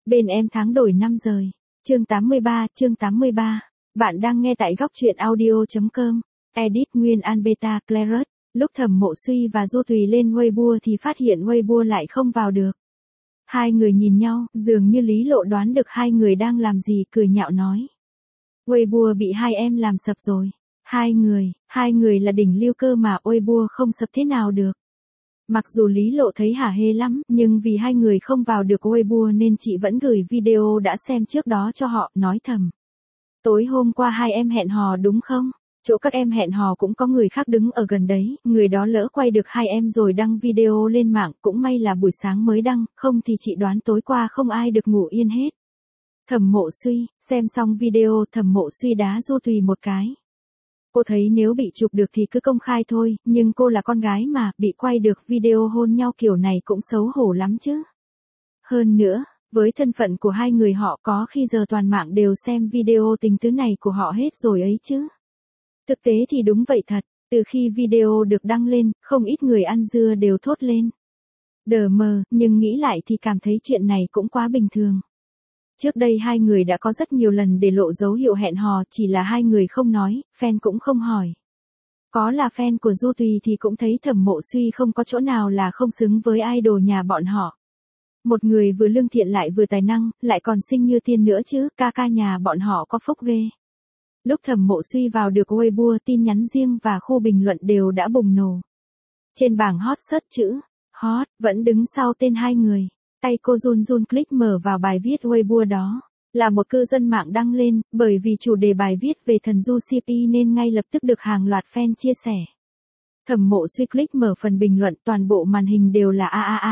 Bên em tháng đổi năm rời. Chương 83. Bạn đang nghe tại góc truyện audio.com. Edit Nguyên An Beta Claret. Lúc Thẩm Mộ Suy và Du Tùy lên Weibo thì phát hiện Weibo lại không vào được. Hai người nhìn nhau, dường như Lý Lộ đoán được hai người đang làm gì, cười nhạo nói. Weibo bị hai em làm sập rồi. Hai người là đỉnh lưu cơ mà Weibo không sập thế nào được. Mặc dù Lý Lộ thấy hả hê lắm, nhưng vì hai người không vào được Weibo nên chị vẫn gửi video đã xem trước đó cho họ, nói thầm. Tối hôm qua hai em hẹn hò đúng không? Chỗ các em hẹn hò cũng có người khác đứng ở gần đấy, người đó lỡ quay được hai em rồi đăng video lên mạng, cũng may là buổi sáng mới đăng, không thì chị đoán tối qua không ai được ngủ yên hết. Thẩm Mộ Suy, xem xong video Thẩm Mộ Suy đá Du Tùy một cái. Cô thấy nếu bị chụp được thì cứ công khai thôi, nhưng cô là con gái mà, bị quay được video hôn nhau kiểu này cũng xấu hổ lắm chứ. Hơn nữa, với thân phận của hai người họ có khi giờ toàn mạng đều xem video tình tứ này của họ hết rồi ấy chứ. Thực tế thì đúng vậy thật, từ khi video được đăng lên, không ít người ăn dưa đều thốt lên. Đờ mờ, nhưng nghĩ lại thì cảm thấy chuyện này cũng quá bình thường. Trước đây hai người đã có rất nhiều lần để lộ dấu hiệu hẹn hò, chỉ là hai người không nói, fan cũng không hỏi. Có là fan của Du Tùy thì cũng thấy Thẩm Mộ Suy không có chỗ nào là không xứng với idol nhà bọn họ. Một người vừa lương thiện lại vừa tài năng, lại còn xinh như tiên nữa chứ, ca nhà bọn họ có phúc ghê. Lúc Thẩm Mộ Suy vào được Weibo, tin nhắn riêng và khu bình luận đều đã bùng nổ. Trên bảng hot search chữ hot vẫn đứng sau tên hai người. Tay cô run click mở vào bài viết Weibo đó. Là một cư dân mạng đăng lên, bởi vì chủ đề bài viết về thần Du CP nên ngay lập tức được hàng loạt fan chia sẻ. Thẩm Mộ Suy click mở phần bình luận, toàn bộ màn hình đều là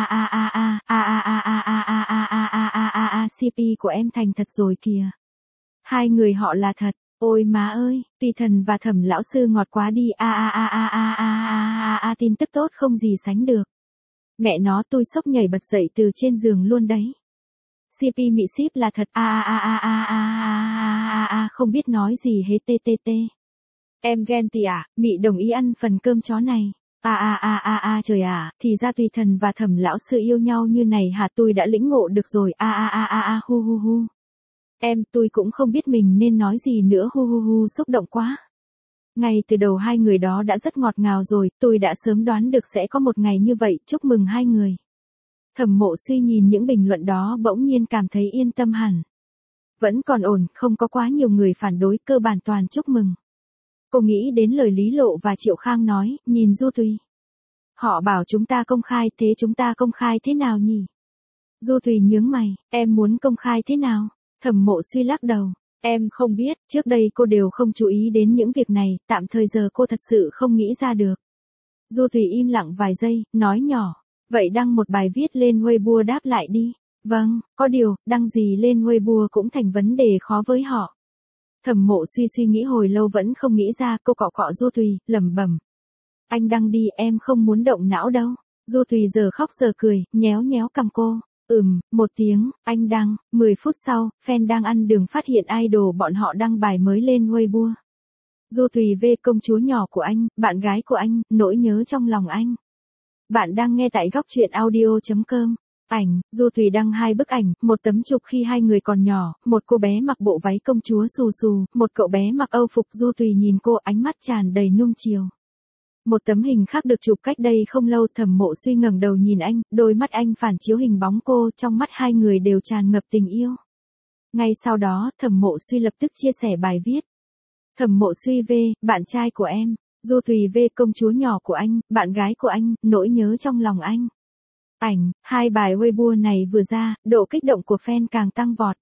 CP của em thành thật rồi kìa. Hai người họ là thật. Ôi má ơi, Tùy Thần và Thẩm lão sư ngọt quá đi, tin tức tốt không gì sánh được. Mẹ nó, tôi sốc nhảy bật dậy từ trên giường luôn đấy. CP mị ship là thật, không biết nói gì hết ttt. Em ghen tị à, mị đồng ý ăn phần cơm chó này. Trời à, thì ra Tùy Thần và Thẩm lão sư yêu nhau như này hả, tôi đã lĩnh ngộ được rồi, hu. Tôi cũng không biết mình nên nói gì nữa, hu, xúc động quá. Ngay từ đầu hai người đó đã rất ngọt ngào rồi, tôi đã sớm đoán được sẽ có một ngày như vậy, chúc mừng hai người. Thẩm Mộ Suy nhìn những bình luận đó bỗng nhiên cảm thấy yên tâm hẳn. Vẫn còn ổn, không có quá nhiều người phản đối, cơ bản toàn chúc mừng. Cô nghĩ đến lời Lý Lộ và Triệu Khang nói, nhìn Du Tùy. Họ bảo chúng ta công khai, thế chúng ta công khai thế nào nhỉ? Du Tùy nhướng mày, em muốn công khai thế nào? Thẩm Mộ Suy lắc đầu. Em không biết, trước đây cô đều không chú ý đến những việc này, tạm thời giờ cô thật sự không nghĩ ra được. Du Tùy im lặng vài giây, nói nhỏ. Vậy đăng một bài viết lên Weibo đáp lại đi. Vâng, có điều, đăng gì lên Weibo cũng thành vấn đề khó với họ. Thẩm Mộ suy nghĩ hồi lâu vẫn không nghĩ ra, cô cọ Du Tùy, lẩm bẩm. Anh đăng đi, em không muốn động não đâu. Du Tùy giờ khóc giờ cười, nhéo cằm cô. Một tiếng, anh đăng, 10 phút sau, fan đang ăn đường phát hiện idol bọn họ đăng bài mới lên Weibo. Du Tùy V công chúa nhỏ của anh, bạn gái của anh, nỗi nhớ trong lòng anh. Bạn đang nghe tại góc truyện audio.com. Ảnh, Du Tùy đăng hai bức ảnh, một tấm chụp khi hai người còn nhỏ, một cô bé mặc bộ váy công chúa xù, một cậu bé mặc âu phục. Du Tùy nhìn cô, ánh mắt tràn đầy nuông chiều. Một tấm hình khác được chụp cách đây không lâu, Thẩm Mộ Suy ngẩng đầu nhìn anh, đôi mắt anh phản chiếu hình bóng cô, trong mắt hai người đều tràn ngập tình yêu. Ngay sau đó, Thẩm Mộ Suy lập tức chia sẻ bài viết. Thẩm Mộ Suy V, bạn trai của em. Du Tùy V công chúa nhỏ của anh, bạn gái của anh, nỗi nhớ trong lòng anh. Ảnh, hai bài Weibo này vừa ra, độ kích động của fan càng tăng vọt.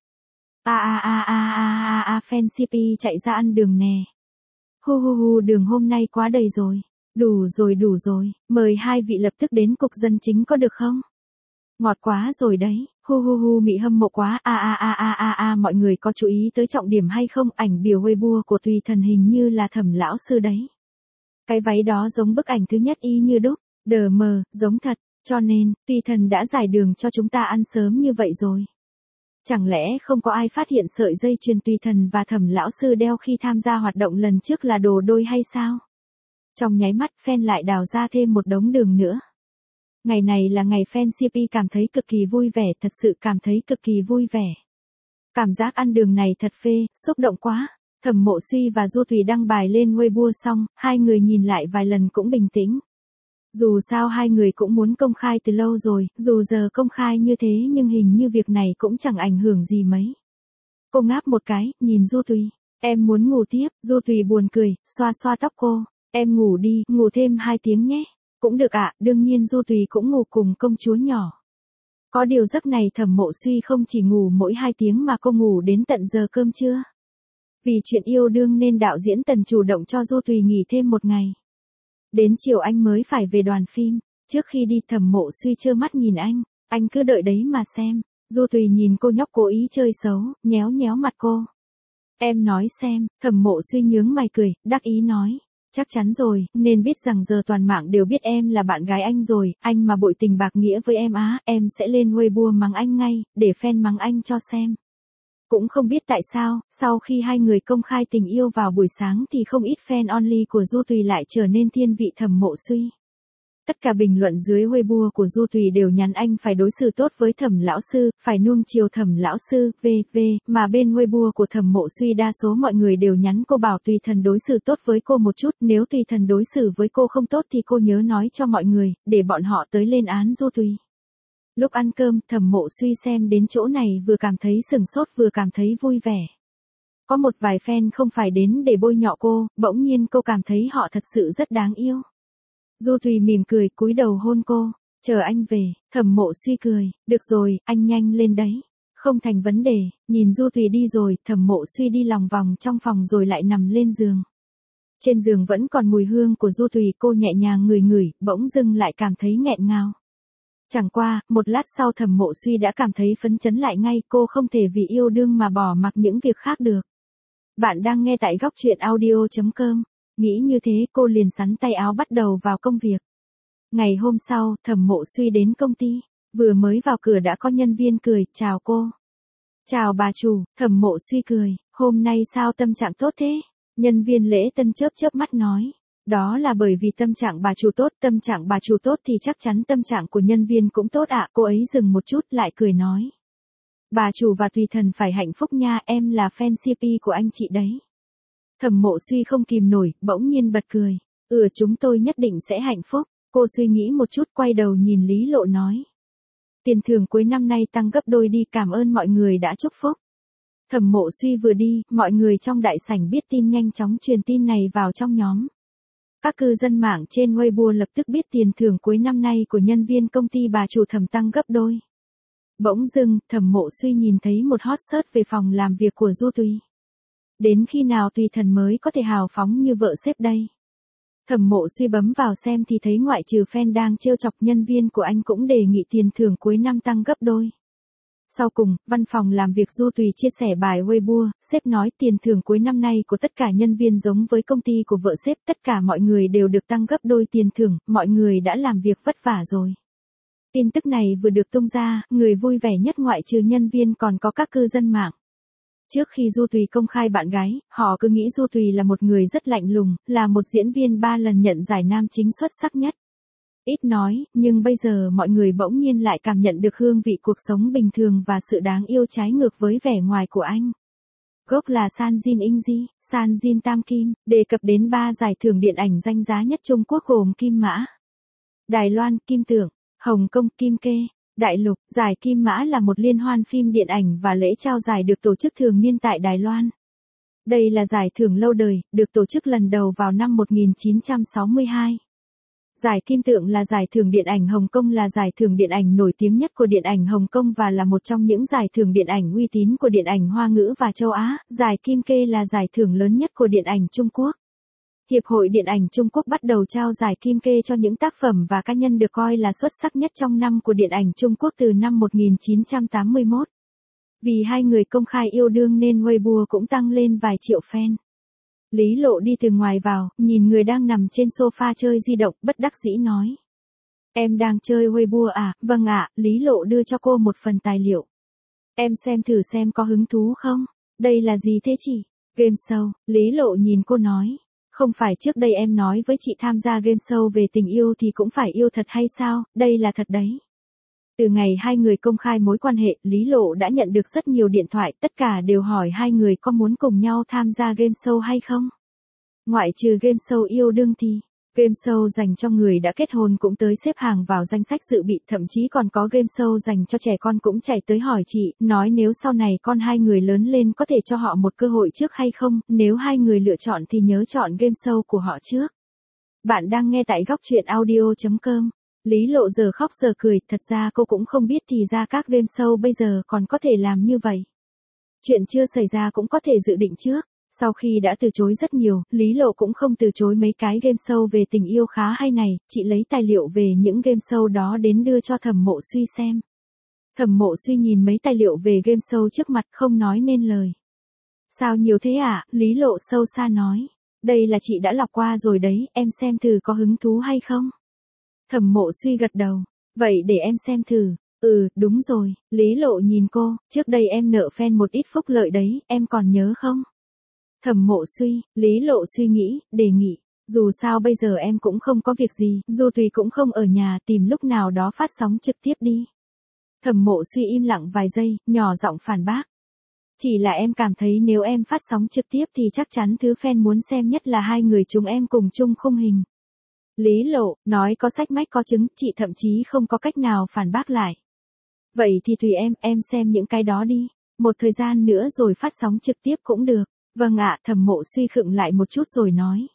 Fan CP chạy ra ăn đường nè. Hu, đường hôm nay quá đầy rồi. Đủ rồi, mời hai vị lập tức đến cục dân chính có được không? Ngọt quá rồi đấy, hu, mị hâm mộ quá, mọi người có chú ý tới trọng điểm hay không? Ảnh biểu Weibo của Tùy Thần hình như là Thẩm lão sư đấy. Cái váy đó giống bức ảnh thứ nhất y như đúc, đờ mờ, giống thật, cho nên, Tùy Thần đã giải đường cho chúng ta ăn sớm như vậy rồi. Chẳng lẽ không có ai phát hiện sợi dây chuyền Tùy Thần và Thẩm lão sư đeo khi tham gia hoạt động lần trước là đồ đôi hay sao? Trong nháy mắt fan lại đào ra thêm một đống đường nữa. Ngày này là ngày fan CP cảm thấy cực kỳ vui vẻ, thật sự cảm thấy cực kỳ vui vẻ. Cảm giác ăn đường này thật phê, xúc động quá. Thẩm Mộ Suy và Du Thùy đăng bài lên Weibo xong, hai người nhìn lại vài lần cũng bình tĩnh. Dù sao hai người cũng muốn công khai từ lâu rồi, dù giờ công khai như thế nhưng hình như việc này cũng chẳng ảnh hưởng gì mấy. Cô ngáp một cái, nhìn Du Thùy. Em muốn ngủ tiếp, Du Thùy buồn cười, xoa xoa tóc cô. Em ngủ đi, ngủ thêm 2 tiếng nhé. Cũng được ạ, đương nhiên Du Thùy cũng ngủ cùng công chúa nhỏ. Có điều giấc này Thẩm Mộ Suy không chỉ ngủ mỗi 2 tiếng mà cô ngủ đến tận giờ cơm trưa. Vì chuyện yêu đương nên đạo diễn Tần chủ động cho Du Thùy nghỉ thêm 1 ngày. Đến chiều anh mới phải về đoàn phim. Trước khi đi Thẩm Mộ Suy trơ mắt nhìn anh cứ đợi đấy mà xem. Du Thùy nhìn cô nhóc cố ý chơi xấu, nhéo nhéo mặt cô. Em nói xem, Thẩm Mộ Suy nhướng mày cười, đắc ý nói. Chắc chắn rồi, nên biết rằng giờ toàn mạng đều biết em là bạn gái anh rồi, anh mà bội tình bạc nghĩa với em á, em sẽ lên Weibo mắng anh ngay, để fan mắng anh cho xem. Cũng không biết tại sao, sau khi hai người công khai tình yêu vào buổi sáng thì không ít fan only của Du Thùy lại trở nên thiên vị Thẩm Mộ Suy. Tất cả bình luận dưới Weibo của Du Thùy đều nhắn anh phải đối xử tốt với Thẩm lão sư, phải nuông chiều Thẩm lão sư, v.v. Mà bên Weibo của Thẩm Mộ Suy đa số mọi người đều nhắn cô bảo Tùy Thần đối xử tốt với cô một chút, nếu Tùy Thần đối xử với cô không tốt thì cô nhớ nói cho mọi người, để bọn họ tới lên án Du Thùy. Lúc ăn cơm, Thẩm Mộ Suy xem đến chỗ này vừa cảm thấy sửng sốt vừa cảm thấy vui vẻ. Có một vài fan không phải đến để bôi nhọ cô, bỗng nhiên cô cảm thấy họ thật sự rất đáng yêu. Du Thùy mỉm cười, cúi đầu hôn cô. Chờ anh về, Thẩm Mộ Suy cười. Được rồi, anh nhanh lên đấy. Không thành vấn đề. Nhìn Du Thùy đi rồi, Thẩm Mộ Suy đi lòng vòng trong phòng rồi lại nằm lên giường. Trên giường vẫn còn mùi hương của Du Thùy, cô nhẹ nhàng ngửi ngửi, bỗng dưng lại cảm thấy nghẹn ngào. Chẳng qua, một lát sau Thẩm Mộ Suy đã cảm thấy phấn chấn lại ngay, cô không thể vì yêu đương mà bỏ mặc những việc khác được. Bạn đang nghe tại góc truyện audio.com. Nghĩ như thế cô liền xắn tay áo bắt đầu vào công việc. Ngày hôm sau, Thẩm Mộ Suy đến công ty. Vừa mới vào cửa đã có nhân viên cười, chào cô. Chào bà chủ, Thẩm Mộ Suy cười, hôm nay sao tâm trạng tốt thế? Nhân viên lễ tân chớp chớp mắt nói. Đó là bởi vì tâm trạng bà chủ tốt, tâm trạng bà chủ tốt thì chắc chắn tâm trạng của nhân viên cũng tốt ạ. Cô ấy dừng một chút lại cười nói. Bà chủ và Tùy Thần phải hạnh phúc nha, em là fan CP của anh chị đấy. Thẩm Mộ Suy không kìm nổi, bỗng nhiên bật cười. Chúng tôi nhất định sẽ hạnh phúc. Cô suy nghĩ một chút quay đầu nhìn Lý Lộ nói. Tiền thưởng cuối năm nay tăng gấp đôi đi, cảm ơn mọi người đã chúc phúc. Thẩm Mộ Suy vừa đi, mọi người trong đại sảnh biết tin nhanh chóng truyền tin này vào trong nhóm. Các cư dân mạng trên Weibo lập tức biết tiền thưởng cuối năm nay của nhân viên công ty bà chủ Thẩm tăng gấp đôi. Bỗng dưng, Thẩm Mộ Suy nhìn thấy một hot search về phòng làm việc của Du Thùy. Đến khi nào Tùy Thần mới có thể hào phóng như vợ sếp đây? Thẩm Mộ Suy bấm vào xem thì thấy ngoại trừ fan đang trêu chọc, nhân viên của anh cũng đề nghị tiền thưởng cuối năm tăng gấp đôi. Sau cùng, văn phòng làm việc Du Thùy chia sẻ bài Weibo, sếp nói tiền thưởng cuối năm nay của tất cả nhân viên giống với công ty của vợ sếp, tất cả mọi người đều được tăng gấp đôi tiền thưởng, mọi người đã làm việc vất vả rồi. Tin tức này vừa được tung ra, người vui vẻ nhất ngoại trừ nhân viên còn có các cư dân mạng. Trước khi Du Thùy công khai bạn gái, họ cứ nghĩ Du Thùy là một người rất lạnh lùng, là một diễn viên 3 lần nhận giải nam chính xuất sắc nhất. Ít nói, nhưng bây giờ mọi người bỗng nhiên lại cảm nhận được hương vị cuộc sống bình thường và sự đáng yêu trái ngược với vẻ ngoài của anh. Gốc là San Jin Ingji, San Jin Tam Kim, đề cập đến 3 giải thưởng điện ảnh danh giá nhất Trung Quốc gồm Kim Mã, Đài Loan, Kim Tượng, Hồng Kông, Kim Kê. Đại lục, giải Kim Mã là một liên hoan phim điện ảnh và lễ trao giải được tổ chức thường niên tại Đài Loan. Đây là giải thưởng lâu đời, được tổ chức lần đầu vào năm 1962. Giải Kim Tượng là giải thưởng điện ảnh Hồng Kông, là giải thưởng điện ảnh nổi tiếng nhất của điện ảnh Hồng Kông và là một trong những giải thưởng điện ảnh uy tín của điện ảnh Hoa ngữ và châu Á. Giải Kim Kê là giải thưởng lớn nhất của điện ảnh Trung Quốc. Hiệp hội Điện ảnh Trung Quốc bắt đầu trao giải Kim Kê cho những tác phẩm và cá nhân được coi là xuất sắc nhất trong năm của điện ảnh Trung Quốc từ năm 1981. Vì hai người công khai yêu đương nên Weibo cũng tăng lên vài triệu fan. Lý Lộ đi từ ngoài vào, nhìn người đang nằm trên sofa chơi di động, bất đắc dĩ nói. Em đang chơi Weibo à? Vâng ạ, Lý Lộ đưa cho cô một phần tài liệu. Em xem thử xem có hứng thú không? Đây là gì thế chị? Game show, Lý Lộ nhìn cô nói. Không phải trước đây em nói với chị tham gia game show về tình yêu thì cũng phải yêu thật hay sao, đây là thật đấy. Từ ngày hai người công khai mối quan hệ, Lý Lộ đã nhận được rất nhiều điện thoại, tất cả đều hỏi hai người có muốn cùng nhau tham gia game show hay không. Ngoại trừ game show yêu đương thì, game show dành cho người đã kết hôn cũng tới xếp hàng vào danh sách dự bị, thậm chí còn có game show dành cho trẻ con cũng chạy tới hỏi chị, nói nếu sau này con hai người lớn lên có thể cho họ một cơ hội trước hay không, nếu hai người lựa chọn thì nhớ chọn game show của họ trước. Bạn đang nghe tại góc truyện audio.com. Lý Lộ giờ khóc giờ cười, thật ra cô cũng không biết thì ra các game show bây giờ còn có thể làm như vậy. Chuyện chưa xảy ra cũng có thể dự định trước. Sau khi đã từ chối rất nhiều, Lý Lộ cũng không từ chối mấy cái game show về tình yêu khá hay này, chị lấy tài liệu về những game show đó đến đưa cho Thẩm Mộ Suy xem. Thẩm Mộ Suy nhìn mấy tài liệu về game show trước mặt không nói nên lời. Sao nhiều thế ạ? Lý Lộ sâu xa nói. Đây là chị đã lọc qua rồi đấy, em xem thử có hứng thú hay không? Thẩm Mộ Suy gật đầu. Vậy để em xem thử. Đúng rồi, Lý Lộ nhìn cô, trước đây em nợ fan một ít phúc lợi đấy, em còn nhớ không? Thẩm Mộ Suy, Lý Lộ suy nghĩ, đề nghị. Dù sao bây giờ em cũng không có việc gì, Du Tùy cũng không ở nhà, tìm lúc nào đó phát sóng trực tiếp đi. Thẩm Mộ Suy im lặng vài giây, nhỏ giọng phản bác. Chỉ là em cảm thấy nếu em phát sóng trực tiếp thì chắc chắn thứ fan muốn xem nhất là hai người chúng em cùng chung khung hình. Lý Lộ, nói có sách mách có chứng, chị thậm chí không có cách nào phản bác lại. Vậy thì tùy em xem những cái đó đi. Một thời gian nữa rồi phát sóng trực tiếp cũng được. Vâng ạ, Thẩm Mộ Suy khựng lại một chút rồi nói.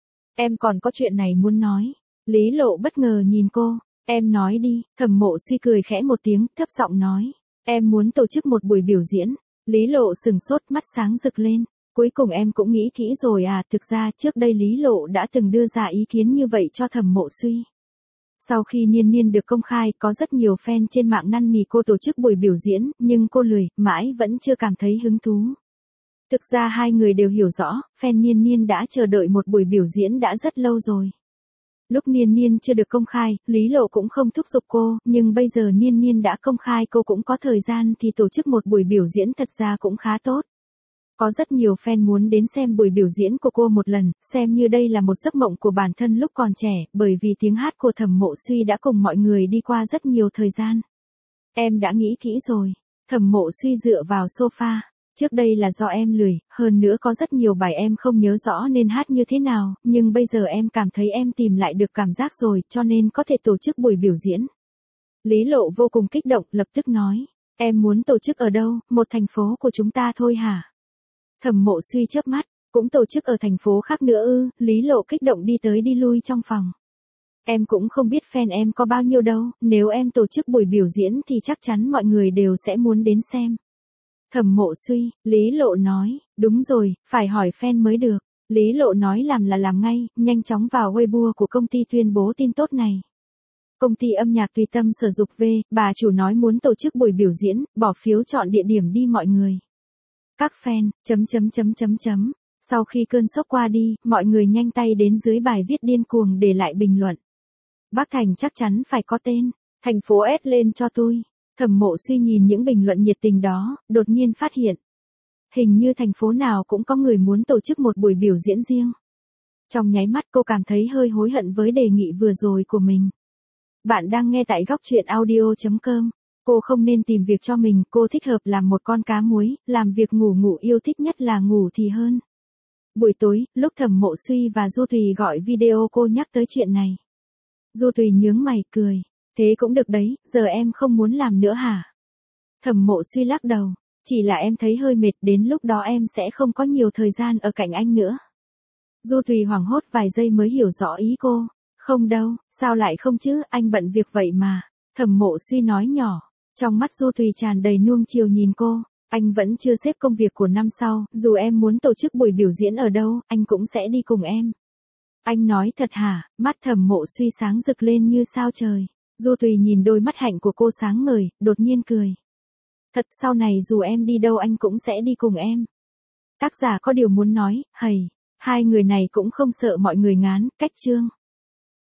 Em còn có chuyện này muốn nói. Lý Lộ bất ngờ nhìn cô. Em nói đi, Thẩm Mộ Suy cười khẽ một tiếng, thấp giọng nói. Em muốn tổ chức một buổi biểu diễn. Lý Lộ sừng sốt, mắt sáng rực lên. Cuối cùng em cũng nghĩ kỹ rồi à, thực ra trước đây Lý Lộ đã từng đưa ra ý kiến như vậy cho Thẩm Mộ Suy. Sau khi Niên Niên được công khai, có rất nhiều fan trên mạng năn nỉ cô tổ chức buổi biểu diễn, nhưng cô lười, mãi vẫn chưa cảm thấy hứng thú. Thực ra hai người đều hiểu rõ, fan Niên Niên đã chờ đợi một buổi biểu diễn đã rất lâu rồi. Lúc Niên Niên chưa được công khai, Lý Lộ cũng không thúc giục cô, nhưng bây giờ Niên Niên đã công khai cô cũng có thời gian thì tổ chức một buổi biểu diễn thật ra cũng khá tốt. Có rất nhiều fan muốn đến xem buổi biểu diễn của cô một lần, xem như đây là một giấc mộng của bản thân lúc còn trẻ, bởi vì tiếng hát của Thẩm Mộ Suy đã cùng mọi người đi qua rất nhiều thời gian. Em đã nghĩ kỹ rồi. Thẩm Mộ Suy dựa vào sofa. Trước đây là do em lười, hơn nữa có rất nhiều bài em không nhớ rõ nên hát như thế nào, nhưng bây giờ em cảm thấy em tìm lại được cảm giác rồi, cho nên có thể tổ chức buổi biểu diễn. Lý Lộ vô cùng kích động, lập tức nói. Em muốn tổ chức ở đâu, một thành phố của chúng ta thôi hả? Thẩm Mộ Suy chớp mắt, cũng tổ chức ở thành phố khác nữa ư? Lý Lộ kích động đi tới đi lui trong phòng. Em cũng không biết fan em có bao nhiêu đâu, nếu em tổ chức buổi biểu diễn thì chắc chắn mọi người đều sẽ muốn đến xem. Thẩm Mộ Suy, Lý Lộ nói, đúng rồi, phải hỏi fan mới được. Lý Lộ nói làm là làm ngay, nhanh chóng vào Weibo của công ty tuyên bố tin tốt này. Công ty âm nhạc Tùy Tâm Sở Dục V, bà chủ nói muốn tổ chức buổi biểu diễn, bỏ phiếu chọn địa điểm đi mọi người. Các fan, Sau khi cơn sốc qua đi, mọi người nhanh tay đến dưới bài viết điên cuồng để lại bình luận. Bắc Thành chắc chắn phải có tên, thành phố S lên cho tôi. Thẩm Mộ Suy nhìn những bình luận nhiệt tình đó, đột nhiên phát hiện. Hình như thành phố nào cũng có người muốn tổ chức một buổi biểu diễn riêng. Trong nháy mắt cô cảm thấy hơi hối hận với đề nghị vừa rồi của mình. Bạn đang nghe tại góc truyện audio.com. Cô không nên tìm việc cho mình, cô thích hợp làm một con cá muối, làm việc ngủ yêu thích nhất là ngủ thì hơn. Buổi tối, lúc Thẩm Mộ Suy và Du Tùy gọi video cô nhắc tới chuyện này. Du Tùy nhướng mày cười. Thế cũng được đấy, giờ em không muốn làm nữa hả? Thẩm Mộ Suy lắc đầu. Chỉ là em thấy hơi mệt, đến lúc đó em sẽ không có nhiều thời gian ở cạnh anh nữa. Du Tùy hoảng hốt vài giây mới hiểu rõ ý cô. Không đâu, sao lại không chứ, anh bận việc vậy mà. Thẩm Mộ Suy nói nhỏ. Trong mắt Du Tùy tràn đầy nuông chiều nhìn cô. Anh vẫn chưa xếp công việc của năm sau, dù em muốn tổ chức buổi biểu diễn ở đâu, anh cũng sẽ đi cùng em. Anh nói thật hả? Mắt Thẩm Mộ Suy sáng rực lên như sao trời. Du Tùy nhìn đôi mắt hạnh của cô sáng ngời, đột nhiên cười. Thật, sau này dù em đi đâu anh cũng sẽ đi cùng em. Tác giả có điều muốn nói, hầy. Hai người này cũng không sợ mọi người ngán, cách chương.